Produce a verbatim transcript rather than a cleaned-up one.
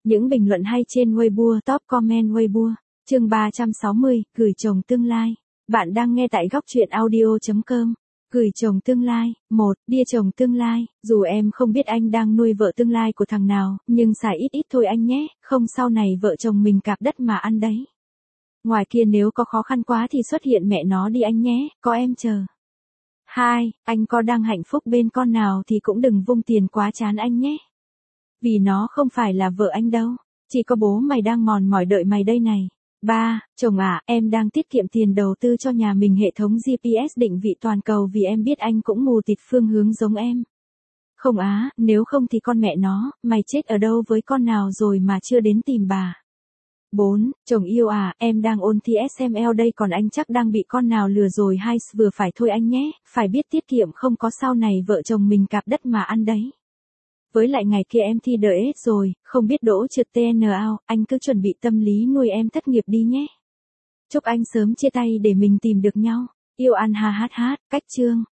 Những bình luận hay trên Weibo, top comment Weibo. Chương ba trăm sáu mươi, gửi chồng tương lai. Bạn đang nghe tại góc truyện audio chấm com. Gửi chồng tương lai. một. Dear chồng tương lai, dù em không biết anh đang nuôi vợ tương lai của thằng nào, nhưng xài ít ít thôi anh nhé, không sau này vợ chồng mình cạp đất mà ăn đấy. Ngoài kia nếu có khó khăn quá thì xuất hiện mẹ nó đi anh nhé, có em chờ. hai. Anh có đang hạnh phúc bên con nào thì cũng đừng vung tiền quá chán anh nhé. Vì nó không phải là vợ anh đâu, chỉ có bố mày đang mòn mỏi đợi mày đây này. ba. Chồng à, em đang tiết kiệm tiền đầu tư cho nhà mình hệ thống giê pê ét định vị toàn cầu vì em biết anh cũng mù tịt phương hướng giống em. Không á, nếu không thì con mẹ nó, mày chết ở đâu với con nào rồi mà chưa đến tìm bà. bốn. Chồng yêu à, em đang ôn thi ét em lờ đây còn anh chắc đang bị con nào lừa rồi hay vừa phải thôi anh nhé, phải biết tiết kiệm không có sau này vợ chồng mình cạp đất mà ăn đấy. Với lại ngày kia em thi đê ét rồi, không biết đỗ trượt tê en ao, anh cứ chuẩn bị tâm lý nuôi em thất nghiệp đi nhé. Chúc anh sớm chia tay để mình tìm được nhau. Yêu ăn ha hát hát, cách chương.